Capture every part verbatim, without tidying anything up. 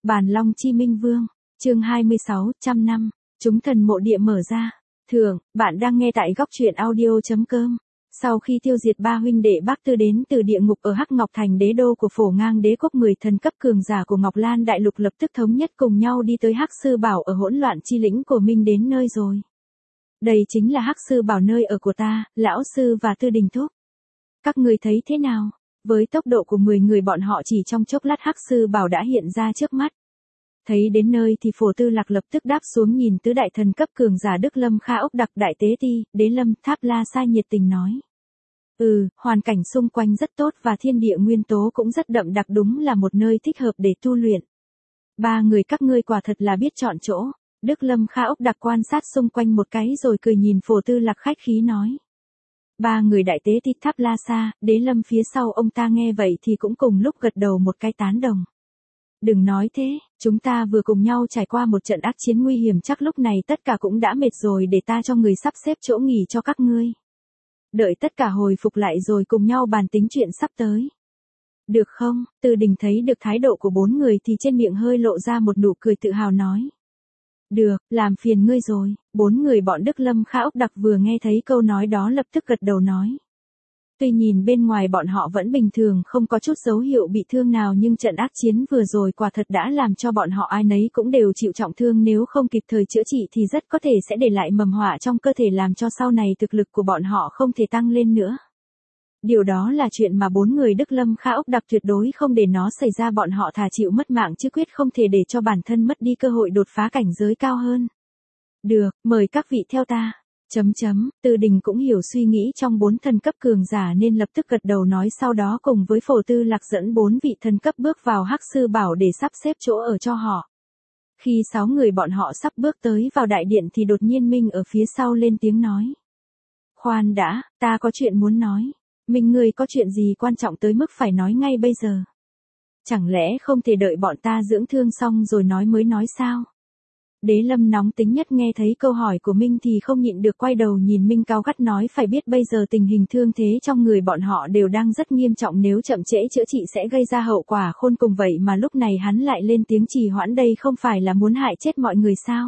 Bàn Long Chi Minh Vương, chương hai mươi sáu, trăm năm, chúng thần mộ địa mở ra. Thường, bạn đang nghe tại góc truyện audio.com. Sau khi tiêu diệt ba huynh đệ Bắc Tư đến từ địa ngục ở Hắc Ngọc Thành đế đô của Phổ Ngang đế quốc, mười thần cấp cường giả của Ngọc Lan Đại Lục lập tức thống nhất cùng nhau đi tới Hắc Sư Bảo ở hỗn loạn chi lĩnh của Minh đến nơi rồi. Đây chính là Hắc Sư Bảo nơi ở của ta, lão sư và Tư Đình thúc. Các ngươi thấy thế nào? Với tốc độ của mười người bọn họ chỉ trong chốc lát Hắc Sư Bảo đã hiện ra trước mắt. Thấy đến nơi thì Phổ Tư Lạc lập tức đáp xuống nhìn tứ đại thần cấp cường giả Đức Lâm Kha Ốc Đặc Đại Tế Ti, Đế Lâm, Tháp La Sa nhiệt tình nói. Ừ, hoàn cảnh xung quanh rất tốt và thiên địa nguyên tố cũng rất đậm đặc, đúng là một nơi thích hợp để tu luyện. Ba người các ngươi quả thật là biết chọn chỗ. Đức Lâm Kha Ốc Đặc quan sát xung quanh một cái rồi cười nhìn Phổ Tư Lạc khách khí nói. Ba người Đại Tế Ti, Tháp La Sa, Đế Lâm phía sau ông ta nghe vậy thì cũng cùng lúc gật đầu một cái tán đồng. Đừng nói thế, chúng ta vừa cùng nhau trải qua một trận ác chiến nguy hiểm, chắc lúc này tất cả cũng đã mệt rồi, để ta cho người sắp xếp chỗ nghỉ cho các ngươi. Đợi tất cả hồi phục lại rồi cùng nhau bàn tính chuyện sắp tới. Được không? Tư Đình thấy được thái độ của bốn người thì trên miệng hơi lộ ra một nụ cười tự hào nói. Được, làm phiền ngươi rồi. Bốn người bọn Đức Lâm Kha Ốc Đặc vừa nghe thấy câu nói đó lập tức gật đầu nói. Tuy nhìn bên ngoài bọn họ vẫn bình thường, không có chút dấu hiệu bị thương nào, nhưng trận ác chiến vừa rồi quả thật đã làm cho bọn họ ai nấy cũng đều chịu trọng thương, nếu không kịp thời chữa trị thì rất có thể sẽ để lại mầm họa trong cơ thể, làm cho sau này thực lực của bọn họ không thể tăng lên nữa. Điều đó là chuyện mà bốn người Đức Lâm Kha Ốc Đặc tuyệt đối không để nó xảy ra, bọn họ thà chịu mất mạng chứ quyết không thể để cho bản thân mất đi cơ hội đột phá cảnh giới cao hơn. Được, mời các vị theo ta. Chấm chấm, Tư Đình cũng hiểu suy nghĩ trong bốn thần cấp cường giả nên lập tức gật đầu nói, sau đó cùng với Phổ Tư Lạc dẫn bốn vị thần cấp bước vào Hắc Sư Bảo để sắp xếp chỗ ở cho họ. Khi sáu người bọn họ sắp bước tới vào đại điện thì đột nhiên Minh ở phía sau lên tiếng nói. Khoan đã, ta có chuyện muốn nói. Minh, ngươi có chuyện gì quan trọng tới mức phải nói ngay bây giờ? Chẳng lẽ không thể đợi bọn ta dưỡng thương xong rồi nói mới nói sao? Đế Lâm nóng tính nhất nghe thấy câu hỏi của Minh thì không nhịn được quay đầu nhìn Minh cao gắt nói, phải biết bây giờ tình hình thương thế trong người bọn họ đều đang rất nghiêm trọng, nếu chậm trễ chữa trị sẽ gây ra hậu quả khôn cùng, vậy mà lúc này hắn lại lên tiếng trì hoãn, đây không phải là muốn hại chết mọi người sao?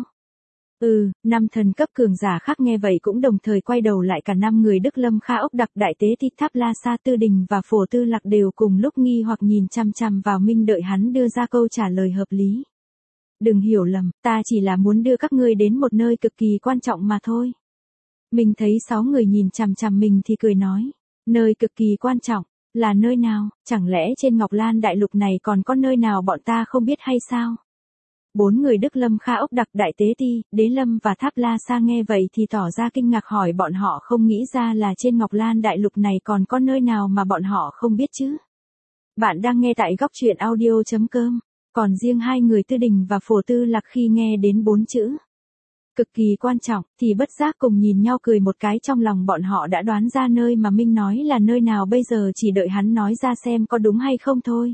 Ừ, năm thần cấp cường giả khác nghe vậy cũng đồng thời quay đầu lại, cả năm người Đức Lâm Kha Ốc Đặc, Đại Tế Ti, Tháp La Sa, Tư Đình và Phổ Tư Lạc đều cùng lúc nghi hoặc nhìn chằm chằm vào Minh đợi hắn đưa ra câu trả lời hợp lý. Đừng hiểu lầm, ta chỉ là muốn đưa các ngươi đến một nơi cực kỳ quan trọng mà thôi. Mình thấy sáu người nhìn chằm chằm mình thì cười nói. Nơi cực kỳ quan trọng, là nơi nào? Chẳng lẽ trên Ngọc Lan Đại Lục này còn có nơi nào bọn ta không biết hay sao? Bốn người Đức Lâm Kha Ốc Đặc, Đại Tế Ti, Đế Lâm và Tháp La Sa nghe vậy thì tỏ ra kinh ngạc, hỏi bọn họ không nghĩ ra là trên Ngọc Lan Đại Lục này còn có nơi nào mà bọn họ không biết chứ. Bạn đang nghe tại góc truyện audio.com. Còn riêng hai người Tư Đình và Phổ Tư Lạc khi nghe đến bốn chữ cực kỳ quan trọng thì bất giác cùng nhìn nhau cười một cái, trong lòng bọn họ đã đoán ra nơi mà Minh nói là nơi nào, bây giờ chỉ đợi hắn nói ra xem có đúng hay không thôi.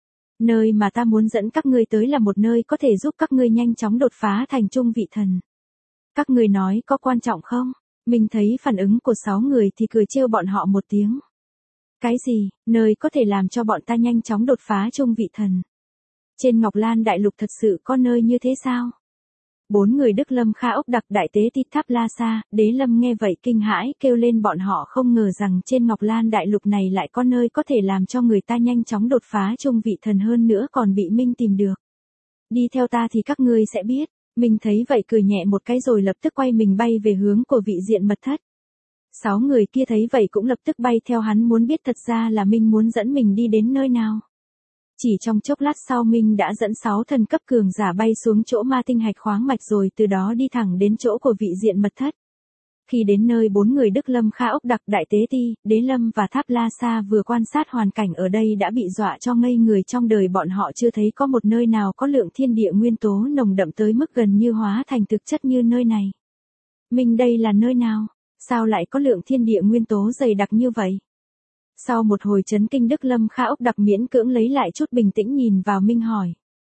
Nơi mà ta muốn dẫn các ngươi tới là một nơi có thể giúp các ngươi nhanh chóng đột phá thành trung vị thần. Các ngươi nói có quan trọng không? Minh thấy phản ứng của sáu người thì cười trêu bọn họ một tiếng. Cái gì, nơi có thể làm cho bọn ta nhanh chóng đột phá trung vị thần? Trên Ngọc Lan Đại Lục thật sự có nơi như thế sao? Bốn người Đức Lâm Kha Ốc Đặc, Đại Tế Ti, Tháp La Sa, Đế Lâm nghe vậy kinh hãi kêu lên, bọn họ không ngờ rằng trên Ngọc Lan Đại Lục này lại có nơi có thể làm cho người ta nhanh chóng đột phá trung vị thần, hơn nữa còn bị Minh tìm được. Đi theo ta thì các ngươi sẽ biết. Minh thấy vậy cười nhẹ một cái rồi lập tức quay mình bay về hướng của vị diện mật thất. Sáu người kia thấy vậy cũng lập tức bay theo hắn, muốn biết thật ra là Minh muốn dẫn mình đi đến nơi nào. Chỉ trong chốc lát sau Minh đã dẫn sáu thần cấp cường giả bay xuống chỗ ma tinh hạch khoáng mạch, rồi từ đó đi thẳng đến chỗ của vị diện mật thất. Khi đến nơi, bốn người Đức Lâm Kha Ốc Đặc, Đại Tế Ti, Đế Lâm và Tháp La Sa vừa quan sát hoàn cảnh ở đây đã bị dọa cho ngây người, trong đời bọn họ chưa thấy có một nơi nào có lượng thiên địa nguyên tố nồng đậm tới mức gần như hóa thành thực chất như nơi này. Minh, đây là nơi nào? Sao lại có lượng thiên địa nguyên tố dày đặc như vậy? Sau một hồi chấn kinh, Đức Lâm Kha Ốc Đặc miễn cưỡng lấy lại chút bình tĩnh nhìn vào Minh hỏi.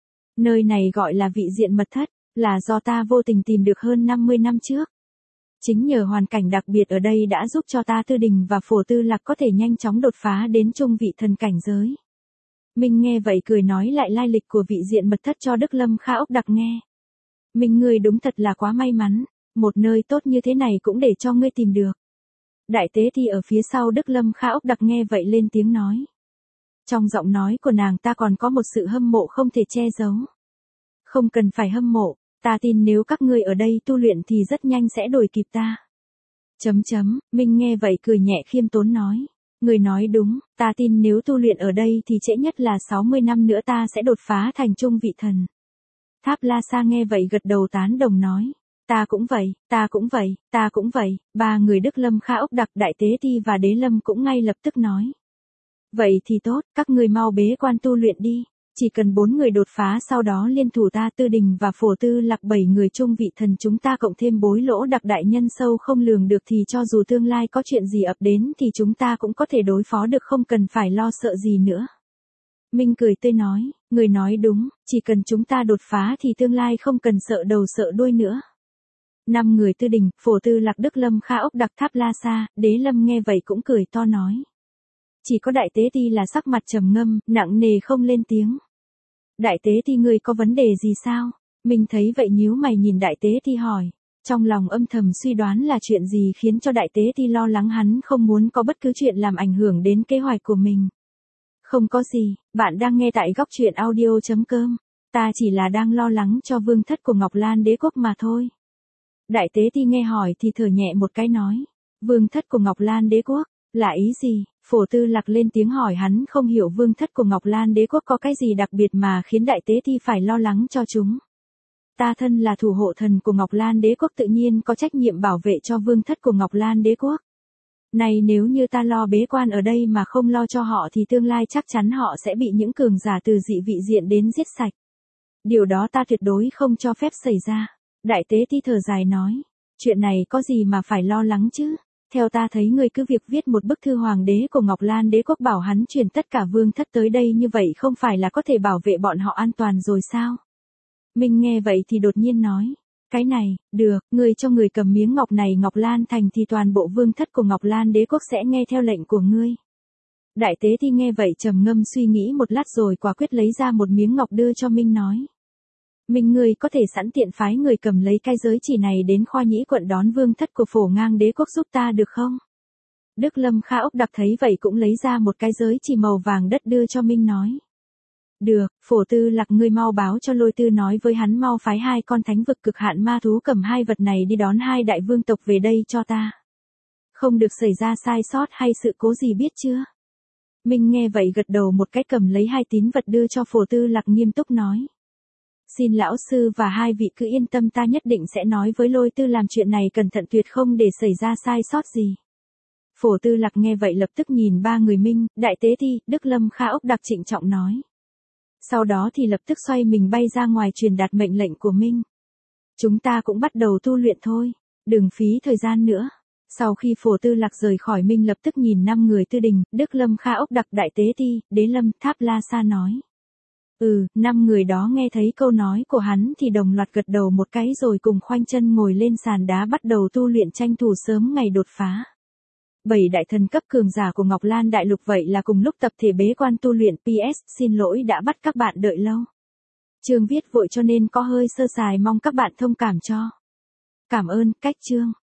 Nơi này gọi là vị diện mật thất, là do ta vô tình tìm được hơn năm mươi năm trước. Chính nhờ hoàn cảnh đặc biệt ở đây đã giúp cho ta, Tư Đình và Phổ Tư Lạc có thể nhanh chóng đột phá đến trung vị thần cảnh giới. Minh nghe vậy cười nói lại lai lịch của vị diện mật thất cho Đức Lâm Kha Ốc Đặc nghe. Minh ngươi đúng thật là quá may mắn, một nơi tốt như thế này cũng để cho ngươi tìm được. Đại tế thi ở phía sau Đức Lâm Kha Ốc Đặc nghe vậy lên tiếng nói. Trong giọng nói của nàng ta còn có một sự hâm mộ không thể che giấu. Không cần phải hâm mộ, ta tin nếu các ngươi ở đây tu luyện thì rất nhanh sẽ đuổi kịp ta. Chấm chấm, Minh nghe vậy cười nhẹ khiêm tốn nói. Người nói đúng, ta tin nếu tu luyện ở đây thì trễ nhất là sáu mươi năm nữa ta sẽ đột phá thành trung vị thần. Tháp La Sa nghe vậy gật đầu tán đồng nói. Ta cũng vậy, ta cũng vậy, ta cũng vậy, ba người Đức Lâm Kha Ốc Đặc, Đại Tế Ti và Đế Lâm cũng ngay lập tức nói. Vậy thì tốt, các người mau bế quan tu luyện đi, chỉ cần bốn người đột phá sau đó liên thủ ta Tư Đình và Phổ Tư Lạc bảy người trung vị thần chúng ta cộng thêm Bối Lỗ Đặc đại nhân sâu không lường được thì cho dù tương lai có chuyện gì ập đến thì chúng ta cũng có thể đối phó được không cần phải lo sợ gì nữa. Minh cười tươi nói, người nói đúng, chỉ cần chúng ta đột phá thì tương lai không cần sợ đầu sợ đuôi nữa. Năm người Tư Đình, Phổ Tư Lạc, Đức Lâm Kha Ốc Đặc, Tháp La Sa, Đế Lâm nghe vậy cũng cười to nói. Chỉ có Đại Tế Ti là sắc mặt trầm ngâm, nặng nề không lên tiếng. Đại Tế Ti ngươi có vấn đề gì sao? Mình thấy vậy nhíu mày nhìn Đại Tế Ti hỏi. Trong lòng âm thầm suy đoán là chuyện gì khiến cho Đại Tế Ti lo lắng hắn không muốn có bất cứ chuyện làm ảnh hưởng đến kế hoạch của mình. Không có gì, bạn đang nghe tại góc truyện audio chấm com. Ta chỉ là đang lo lắng cho vương thất của Ngọc Lan Đế Quốc mà thôi. Đại Tế Ti nghe hỏi thì thở nhẹ một cái nói. Vương thất của Ngọc Lan Đế Quốc, là ý gì? Phổ Tư Lạc lên tiếng hỏi hắn không hiểu vương thất của Ngọc Lan Đế Quốc có cái gì đặc biệt mà khiến Đại Tế Ti phải lo lắng cho chúng. Ta thân là thủ hộ thần của Ngọc Lan Đế Quốc tự nhiên có trách nhiệm bảo vệ cho vương thất của Ngọc Lan Đế Quốc. Này nếu như ta lo bế quan ở đây mà không lo cho họ thì tương lai chắc chắn họ sẽ bị những cường giả từ dị vị diện đến giết sạch. Điều đó ta tuyệt đối không cho phép xảy ra. Đại Tế Ti thở dài nói, chuyện này có gì mà phải lo lắng chứ? Theo ta thấy ngươi cứ việc viết một bức thư hoàng đế của Ngọc Lan Đế Quốc bảo hắn truyền tất cả vương thất tới đây như vậy không phải là có thể bảo vệ bọn họ an toàn rồi sao? Minh nghe vậy thì đột nhiên nói, cái này, được, ngươi cho người cầm miếng ngọc này Ngọc Lan thành thì toàn bộ vương thất của Ngọc Lan Đế Quốc sẽ nghe theo lệnh của ngươi. Đại Tế Ti nghe vậy trầm ngâm suy nghĩ một lát rồi quả quyết lấy ra một miếng ngọc đưa cho Minh nói. Minh ngươi có thể sẵn tiện phái người cầm lấy cái giới chỉ này đến Khoa Nhĩ quận đón vương thất của Phổ Ngang Đế Quốc giúp ta được không? Đức Lâm Kha Ốc Đặc thấy vậy cũng lấy ra một cái giới chỉ màu vàng đất đưa cho Minh nói. Được, Phổ Tư Lạc ngươi mau báo cho Lôi Tư nói với hắn mau phái hai con thánh vực cực hạn ma thú cầm hai vật này đi đón hai đại vương tộc về đây cho ta. Không được xảy ra sai sót hay sự cố gì biết chưa? Minh nghe vậy gật đầu một cái cầm lấy hai tín vật đưa cho Phổ Tư Lạc nghiêm túc nói. Xin lão sư và hai vị cứ yên tâm ta nhất định sẽ nói với Lôi Tư làm chuyện này cẩn thận tuyệt không để xảy ra sai sót gì. Phổ Tư Lạc nghe vậy lập tức nhìn ba người Minh, Đại Tế Ti, Đức Lâm Kha Ốc Đặc trịnh trọng nói. Sau đó thì lập tức xoay mình bay ra ngoài truyền đạt mệnh lệnh của Minh. Chúng ta cũng bắt đầu tu luyện thôi, đừng phí thời gian nữa. Sau khi Phổ Tư Lạc rời khỏi Minh lập tức nhìn năm người Tư Đình, Đức Lâm Kha Ốc Đặc, Đại Tế Ti, Đế Lâm, Tháp La Sa nói. Ừ, năm người đó nghe thấy câu nói của hắn thì đồng loạt gật đầu một cái rồi cùng khoanh chân ngồi lên sàn đá bắt đầu tu luyện tranh thủ sớm ngày đột phá. Bảy đại thần cấp cường giả của Ngọc Lan Đại Lục vậy là cùng lúc tập thể bế quan tu luyện pê ét, xin lỗi đã bắt các bạn đợi lâu. Chương viết vội cho nên có hơi sơ sài mong các bạn thông cảm cho. Cảm ơn, cách chương.